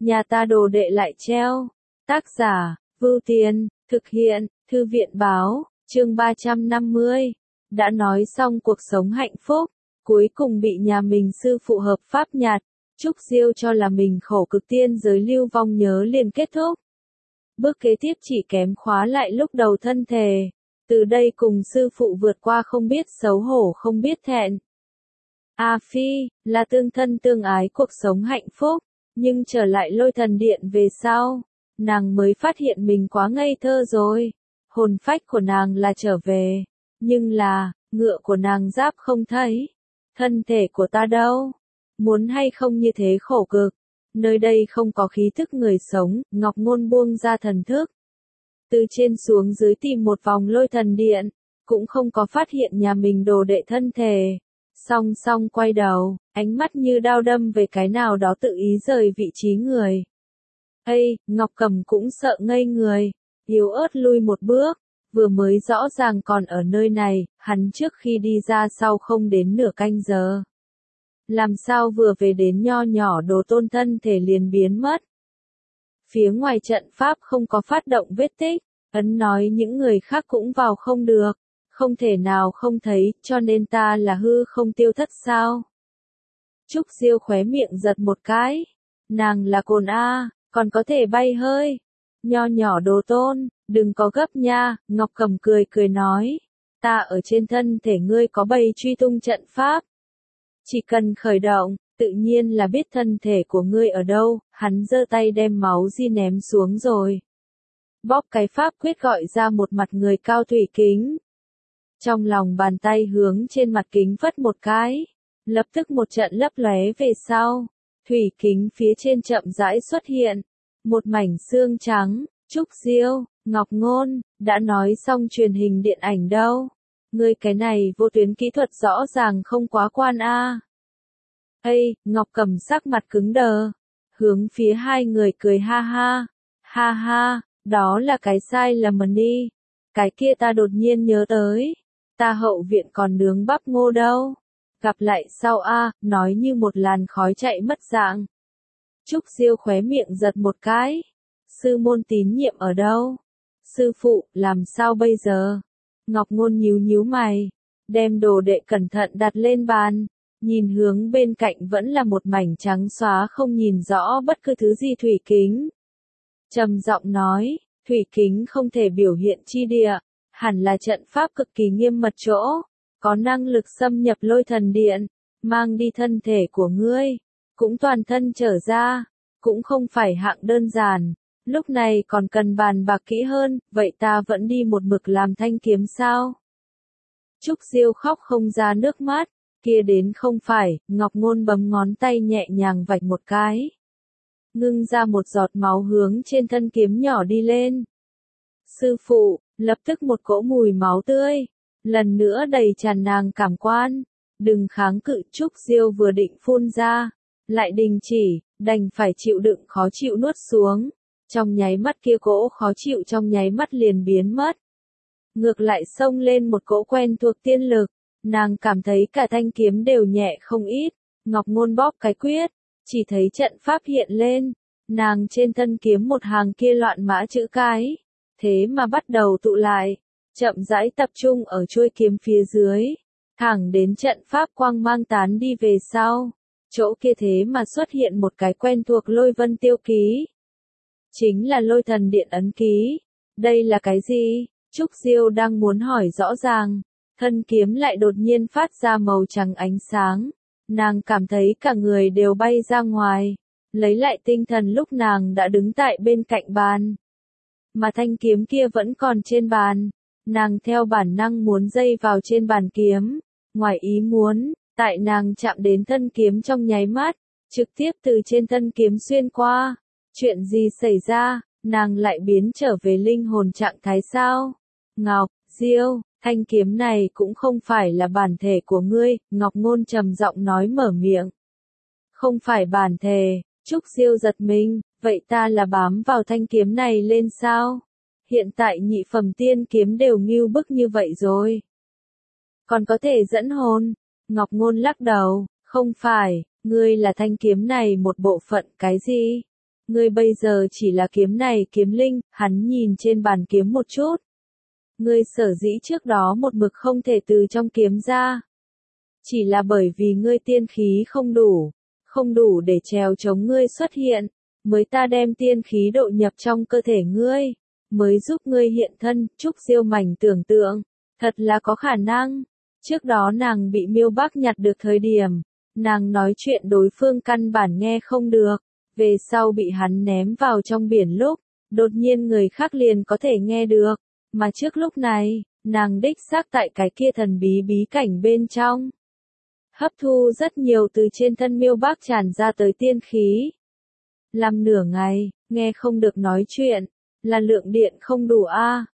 nhà ta đồ đệ lại treo. Tác giả, Vưu Tiền, thực hiện, Thư viện báo, chương 350. Đã nói xong cuộc sống hạnh phúc, cuối cùng bị nhà mình sư phụ hợp pháp nhặt. Trúc Diêu cho là mình khổ cực tiên giới lưu vong nhớ liền kết thúc. Bước kế tiếp chỉ kém khóa lại lúc đầu thân thể. Từ đây cùng sư phụ vượt qua không biết xấu hổ không biết thẹn. A Phi, là tương thân tương ái cuộc sống hạnh phúc, nhưng trở lại Lôi Thần Điện về sau, nàng mới phát hiện mình quá ngây thơ rồi. Hồn phách của nàng là trở về, nhưng là, ngựa của nàng giáp không thấy. Thân thể của ta đâu? Muốn hay không như thế khổ cực. Nơi đây không có khí thức người sống, Ngọc Ngôn buông ra thần thức. Từ trên xuống dưới tìm một vòng Lôi Thần Điện, cũng không có phát hiện nhà mình đồ đệ thân thể. Song song quay đầu, ánh mắt như đao đâm về cái nào đó tự ý rời vị trí người. Ây, Ngọc Cầm cũng sợ ngây người, yếu ớt lui một bước, vừa mới rõ ràng còn ở nơi này, hắn trước khi đi ra sau không đến nửa canh giờ. Làm sao vừa về đến nho nhỏ đồ tôn thân thể liền biến mất. Phía ngoài trận pháp không có phát động vết tích, ấn nói những người khác cũng vào không được. Không thể nào không thấy, cho nên ta là hư không tiêu thất sao? Trúc Diêu khóe miệng giật một cái. Nàng là cồn A, còn có thể bay hơi. Nho nhỏ đồ tôn, đừng có gấp nha, Ngọc Cầm cười cười nói. Ta ở trên thân thể ngươi có bày truy tung trận pháp. Chỉ cần khởi động, tự nhiên là biết thân thể của ngươi ở đâu, hắn giơ tay đem máu di ném xuống rồi. Bóp cái pháp quyết gọi ra một mặt người cao thủy kính. Trong lòng bàn tay hướng trên mặt kính vất một cái, lập tức một trận lấp lóe về sau, thủy kính phía trên chậm rãi xuất hiện, một mảnh xương trắng. Trúc Diêu, Ngọc Ngôn, đã nói xong truyền hình điện ảnh đâu, ngươi cái này vô tuyến kỹ thuật rõ ràng không quá quan a. Ây, Ngọc Cầm sắc mặt cứng đờ, hướng phía hai người cười ha ha, đó là cái sai lầm đi, cái kia ta đột nhiên nhớ tới. Ta hậu viện còn nướng bắp ngô đâu. Gặp lại sau a, nói như một làn khói chạy mất dạng. Trúc Diêu khóe miệng giật một cái. Sư môn tín nhiệm ở đâu? Sư phụ, làm sao bây giờ? Ngọc Ngôn nhíu mày, đem đồ đệ cẩn thận đặt lên bàn, nhìn hướng bên cạnh vẫn là một mảnh trắng xóa không nhìn rõ bất cứ thứ gì thủy kính. Trầm giọng nói, thủy kính không thể biểu hiện chi địa. Hẳn là trận pháp cực kỳ nghiêm mật chỗ, có năng lực xâm nhập Lôi Thần Điện, mang đi thân thể của ngươi, cũng toàn thân trở ra, cũng không phải hạng đơn giản, lúc này còn cần bàn bạc kỹ hơn, vậy ta vẫn đi một mực làm thanh kiếm sao? Trúc Diêu khóc không ra nước mắt, kia đến không phải, Ngọc Ngôn bấm ngón tay nhẹ nhàng vạch một cái. Ngưng ra một giọt máu hướng trên thân kiếm nhỏ đi lên. Sư phụ, lập tức một cỗ mùi máu tươi, lần nữa đầy tràn nàng cảm quan, đừng kháng cự. Trúc Diêu vừa định phun ra, lại đình chỉ, đành phải chịu đựng khó chịu nuốt xuống, trong nháy mắt kia cỗ khó chịu trong nháy mắt liền biến mất. Ngược lại xông lên một cỗ quen thuộc tiên lực, nàng cảm thấy cả thanh kiếm đều nhẹ không ít, Ngọc Ngôn bóp cái quyết, chỉ thấy trận pháp hiện lên, nàng trên thân kiếm một hàng kia loạn mã chữ cái. Thế mà bắt đầu tụ lại, chậm rãi tập trung ở chuôi kiếm phía dưới, thẳng đến trận pháp quang mang tán đi về sau, chỗ kia thế mà xuất hiện một cái quen thuộc Lôi Vân tiêu ký. Chính là Lôi Thần Điện ấn ký. Đây là cái gì? Trúc Diêu đang muốn hỏi rõ ràng, thân kiếm lại đột nhiên phát ra màu trắng ánh sáng, nàng cảm thấy cả người đều bay ra ngoài, lấy lại tinh thần lúc nàng đã đứng tại bên cạnh bàn. Mà thanh kiếm kia vẫn còn trên bàn, nàng theo bản năng muốn dây vào trên bàn kiếm, ngoài ý muốn, tại nàng chạm đến thân kiếm trong nháy mắt, trực tiếp từ trên thân kiếm xuyên qua. Chuyện gì xảy ra, nàng lại biến trở về linh hồn trạng thái sao? Ngọc, Diêu, thanh kiếm này cũng không phải là bản thể của ngươi, Ngọc Ngôn trầm giọng nói mở miệng. Không phải bản thể. Trúc Diêu giật mình, vậy ta là bám vào thanh kiếm này lên sao? Hiện tại nhị phẩm tiên kiếm đều ngưu bức như vậy rồi. Còn có thể dẫn hồn? Ngọc Ngôn lắc đầu, không phải, ngươi là thanh kiếm này một bộ phận cái gì? Ngươi bây giờ chỉ là kiếm này kiếm linh, hắn nhìn trên bàn kiếm một chút. Ngươi sở dĩ trước đó một mực không thể từ trong kiếm ra. Chỉ là bởi vì ngươi tiên khí không đủ để trèo chống ngươi xuất hiện, mới ta đem tiên khí độ nhập trong cơ thể ngươi, mới giúp ngươi hiện thân. Trúc Diêu mảnh tưởng tượng, thật là có khả năng. Trước đó nàng bị Miêu Bắc nhặt được thời điểm, nàng nói chuyện đối phương căn bản nghe không được, về sau bị hắn ném vào trong biển lúc, đột nhiên người khác liền có thể nghe được, mà trước lúc này, nàng đích xác tại cái kia thần bí bí cảnh bên trong. Hấp thu rất nhiều từ trên thân Miêu Bắc tràn ra tới tiên khí. Làm nửa ngày, nghe không được nói chuyện, là lượng điện không đủ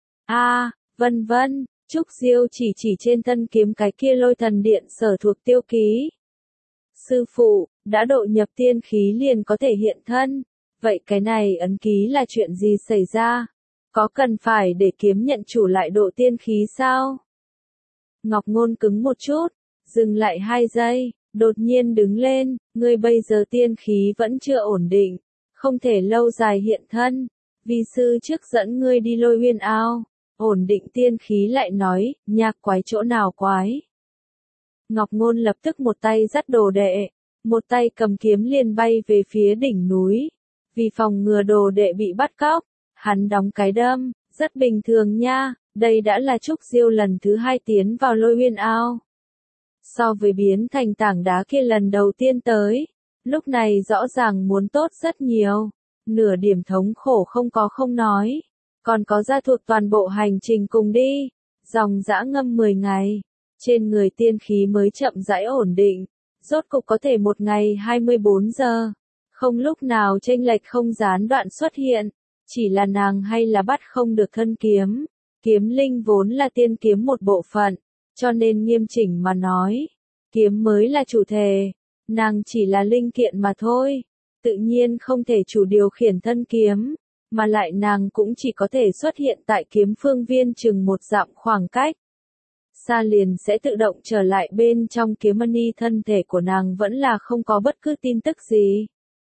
vân vân. Trúc Diêu chỉ trên thân kiếm cái kia lôi thần điện sở thuộc tiêu ký. Sư phụ, đã độ nhập tiên khí liền có thể hiện thân. Vậy cái này ấn ký là chuyện gì xảy ra? Có cần phải để kiếm nhận chủ lại độ tiên khí sao? Ngọc Ngôn cứng một chút, dừng lại 2 giây, đột nhiên đứng lên, ngươi bây giờ tiên khí vẫn chưa ổn định, không thể lâu dài hiện thân. Vi sư trước dẫn ngươi đi Lôi Uyên Ao, ổn định tiên khí lại nói, nhạc quái chỗ nào quái. Ngọc Ngôn lập tức một tay dắt đồ đệ, một tay cầm kiếm liền bay về phía đỉnh núi. Vì phòng ngừa đồ đệ bị bắt cóc, hắn đóng cái đâm, rất bình thường nha, đây đã là Trúc Diêu lần thứ 2 tiến vào Lôi Uyên Ao. So với biến thành tảng đá kia lần đầu tiên tới, lúc này rõ ràng muốn tốt rất nhiều, nửa điểm thống khổ không nói, còn có gia thuộc toàn bộ hành trình cùng đi, dòng dã ngâm 10 ngày, trên người tiên khí mới chậm rãi ổn định, rốt cục có thể một ngày 24 giờ, không lúc nào chênh lệch không gián đoạn xuất hiện, chỉ là nàng hay là bắt không được thân kiếm, kiếm linh vốn là tiên kiếm một bộ phận, cho nên nghiêm chỉnh mà nói, kiếm mới là chủ thể, nàng chỉ là linh kiện mà thôi, tự nhiên không thể chủ điều khiển thân kiếm, mà lại nàng cũng chỉ có thể xuất hiện tại kiếm phương viên chừng một dặm khoảng cách. Xa liền sẽ tự động trở lại bên trong kiếm mani, thân thể của nàng vẫn là không có bất cứ tin tức gì.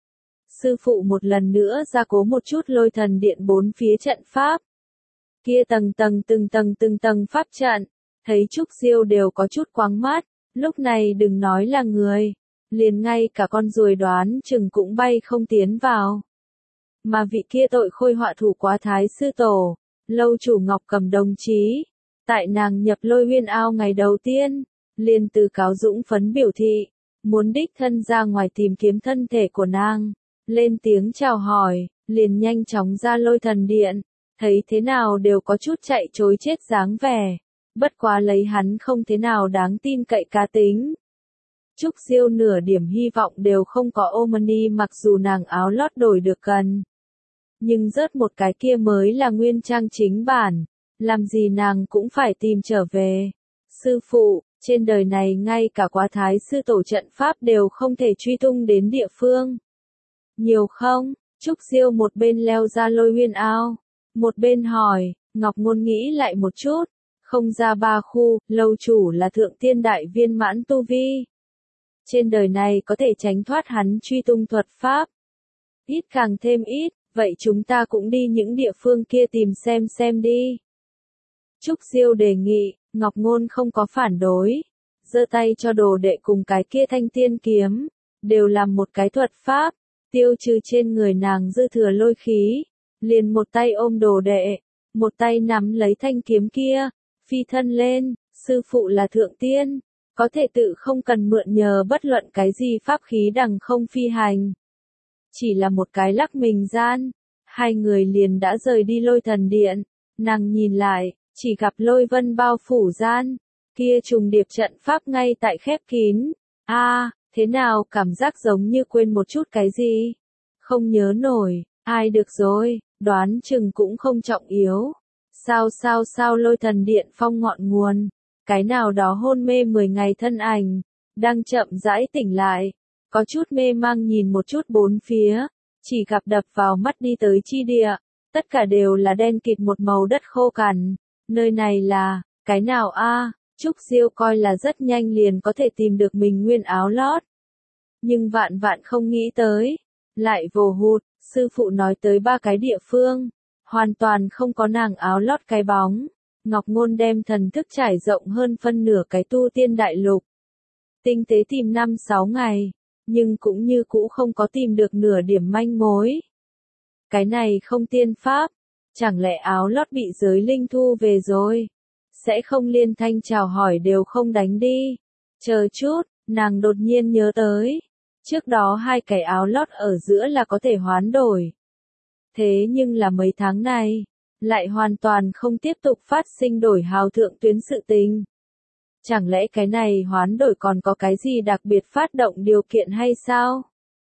Sư phụ một lần nữa gia cố một chút lôi thần điện 4 phía trận pháp. Kia từng tầng pháp trận, thấy Trúc Diêu đều có chút quáng mắt, lúc này đừng nói là người, liền ngay cả con ruồi đoán chừng cũng bay không tiến vào. Mà vị kia tội khôi họa thủ quá thái sư tổ, lâu chủ Ngọc Cầm đồng chí, tại nàng nhập Lôi Uyên Ao ngày đầu tiên, liền từ cáo dũng phấn biểu thị, muốn đích thân ra ngoài tìm kiếm thân thể của nàng, lên tiếng chào hỏi, liền nhanh chóng ra lôi thần điện, thấy thế nào đều có chút chạy trối chết dáng vẻ, bất quá lấy hắn không thế nào đáng tin cậy cá tính. Trúc Diêu nửa điểm hy vọng đều không có Omani, mặc dù nàng áo lót đổi được cần. Nhưng rớt một cái kia mới là nguyên trang chính bản, làm gì nàng cũng phải tìm trở về. Sư phụ, trên đời này ngay cả quá thái sư tổ trận pháp đều không thể truy tung đến địa phương. Nhiều không? Trúc Diêu một bên leo ra Lôi Uyên Ao, một bên hỏi. Ngọc Ngôn nghĩ lại một chút, không ra 3 khu, lâu chủ là thượng tiên đại viên mãn tu vi. Trên đời này có thể tránh thoát hắn truy tung thuật pháp. Ít càng thêm ít, vậy chúng ta cũng đi những địa phương kia tìm xem đi. Trúc Diêu đề nghị, Ngọc Ngôn không có phản đối, giơ tay cho đồ đệ cùng cái kia thanh tiên kiếm, đều làm một cái thuật pháp, tiêu trừ trên người nàng dư thừa lôi khí, liền một tay ôm đồ đệ, một tay nắm lấy thanh kiếm kia, phi thân lên, sư phụ là thượng tiên, có thể tự không cần mượn nhờ bất luận cái gì pháp khí đằng không phi hành. Chỉ là một cái lắc mình gian, hai người liền đã rời đi lôi thần điện, nàng nhìn lại, chỉ gặp lôi vân bao phủ gian, kia trùng điệp trận pháp ngay tại khép kín. Thế nào cảm giác giống như quên một chút cái gì? Không nhớ nổi, ai được rồi, đoán chừng cũng không trọng yếu. Sao lôi thần điện phong ngọn nguồn, cái nào đó hôn mê 10 ngày thân ảnh, đang chậm rãi tỉnh lại, có chút mê mang nhìn một chút bốn phía, chỉ gặp đập vào mắt đi tới chi địa, tất cả đều là đen kịt một màu đất khô cằn, nơi này là, cái nào Trúc Diêu coi là rất nhanh liền có thể tìm được mình nguyên áo lót. Nhưng vạn vạn không nghĩ tới, lại vồ hụt, Sư phụ nói tới 3 cái địa phương, hoàn toàn không có nàng áo lót cái bóng. Ngọc Ngôn đem thần thức trải rộng hơn phân nửa cái tu tiên đại lục. Tinh tế tìm 5-6 ngày, nhưng cũng như cũ không có tìm được nửa điểm manh mối. Cái này không tiên pháp, chẳng lẽ áo lót bị giới linh thu về rồi? Sẽ không liên thanh chào hỏi đều không đánh đi. Chờ chút, nàng đột nhiên nhớ tới. Trước đó 2 cái áo lót ở giữa là có thể hoán đổi. Thế nhưng là mấy tháng này, lại hoàn toàn không tiếp tục phát sinh đổi hào thượng tuyến sự tình. Chẳng lẽ cái này hoán đổi còn có cái gì đặc biệt phát động điều kiện hay sao?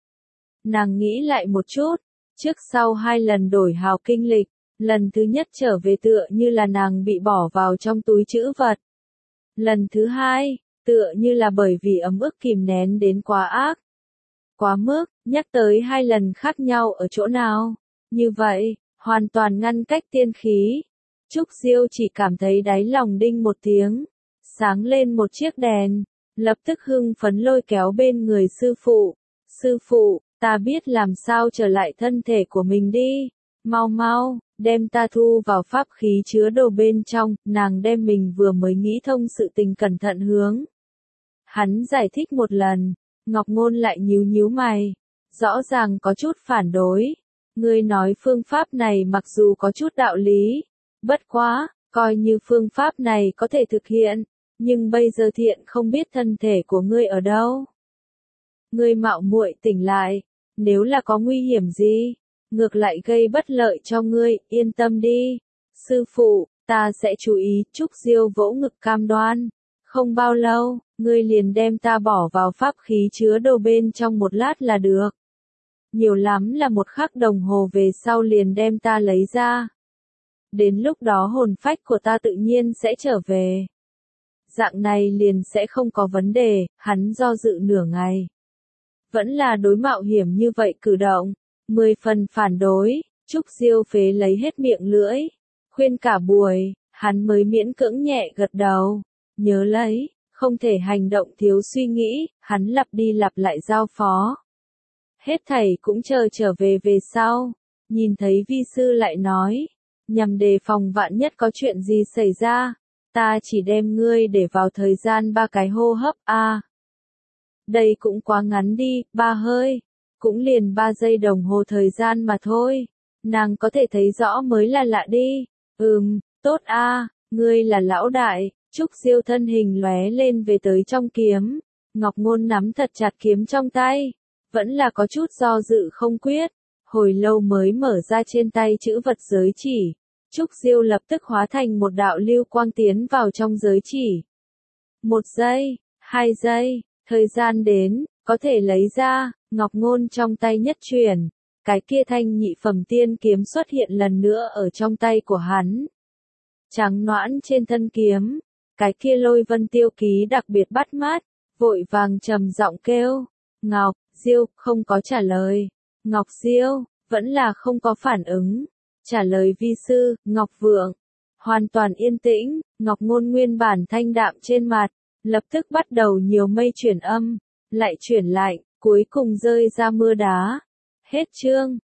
Nàng nghĩ lại một chút, trước sau 2 lần đổi hào kinh lịch, lần thứ nhất trở về tựa như là nàng bị bỏ vào trong túi trữ vật. Lần thứ 2, tựa như là bởi vì ấm ức kìm nén đến quá ác. Quá mức, nhắc tới 2 lần khác nhau ở chỗ nào? Như vậy, hoàn toàn ngăn cách tiên khí. Trúc Diêu chỉ cảm thấy đáy lòng đinh một tiếng, sáng lên một chiếc đèn, lập tức hưng phấn lôi kéo bên người sư phụ. Sư phụ, ta biết làm sao trở lại thân thể của mình đi. Mau mau, đem ta thu vào pháp khí chứa đồ bên trong. Nàng đem mình vừa mới nghĩ thông sự tình cẩn thận hướng hắn giải thích một lần. Ngọc Ngôn lại nhíu nhíu mày, rõ ràng có chút phản đối. Ngươi nói phương pháp này mặc dù có chút đạo lý, bất quá, coi như phương pháp này có thể thực hiện, nhưng bây giờ thiện không biết thân thể của ngươi ở đâu. Ngươi mạo muội tỉnh lại, nếu là có nguy hiểm gì, ngược lại gây bất lợi cho ngươi, yên tâm đi. Sư phụ, ta sẽ chú ý. Trúc Diêu vỗ ngực cam đoan. Không bao lâu, ngươi liền đem ta bỏ vào pháp khí chứa đồ bên trong một lát là được. Nhiều lắm là 1 khắc đồng hồ về sau liền đem ta lấy ra. Đến lúc đó hồn phách của ta tự nhiên sẽ trở về. Dạng này liền sẽ không có vấn đề. Hắn do dự nửa ngày, vẫn là đối mạo hiểm như vậy cử động, 10 phần phản đối. Trúc Diêu phế lấy hết miệng lưỡi, khuyên cả buổi, hắn mới miễn cưỡng nhẹ gật đầu. Nhớ lấy, không thể hành động thiếu suy nghĩ. Hắn lặp đi lặp lại giao phó. Hết thảy cũng chờ trở về về sau. Nhìn thấy vi sư lại nói, nhằm đề phòng vạn nhất có chuyện gì xảy ra, ta chỉ đem ngươi để vào thời gian 3 cái hô hấp. Đây cũng quá ngắn đi, 3 hơi, cũng liền 3 giây đồng hồ thời gian mà thôi. Nàng có thể thấy rõ mới là lạ đi. Tốt ngươi là lão đại. Trúc Diêu thân hình lóe lên về tới trong kiếm. Ngọc Ngôn nắm thật chặt kiếm trong tay, vẫn là có chút do dự không quyết. Hồi lâu mới mở ra trên tay chữ vật giới chỉ. Trúc Diêu lập tức hóa thành một đạo lưu quang tiến vào trong giới chỉ. 1 giây, 2 giây, thời gian đến, có thể lấy ra. Ngọc Ngôn trong tay nhất chuyển, cái kia thanh nhị phẩm tiên kiếm xuất hiện lần nữa ở trong tay của hắn. Trắng nõn trên thân kiếm, cái kia lôi vân tiêu ký đặc biệt bắt mắt, vội vàng trầm giọng kêu. Ngọc Diêu không có trả lời. Ngọc Diêu vẫn là không có phản ứng. Trả lời vi sư. Ngọc Vượng hoàn toàn yên tĩnh. Ngọc Ngôn nguyên bản thanh đạm trên mặt, lập tức bắt đầu nhiều mây chuyển âm, lại chuyển lạnh, cuối cùng rơi ra mưa đá. Hết chương.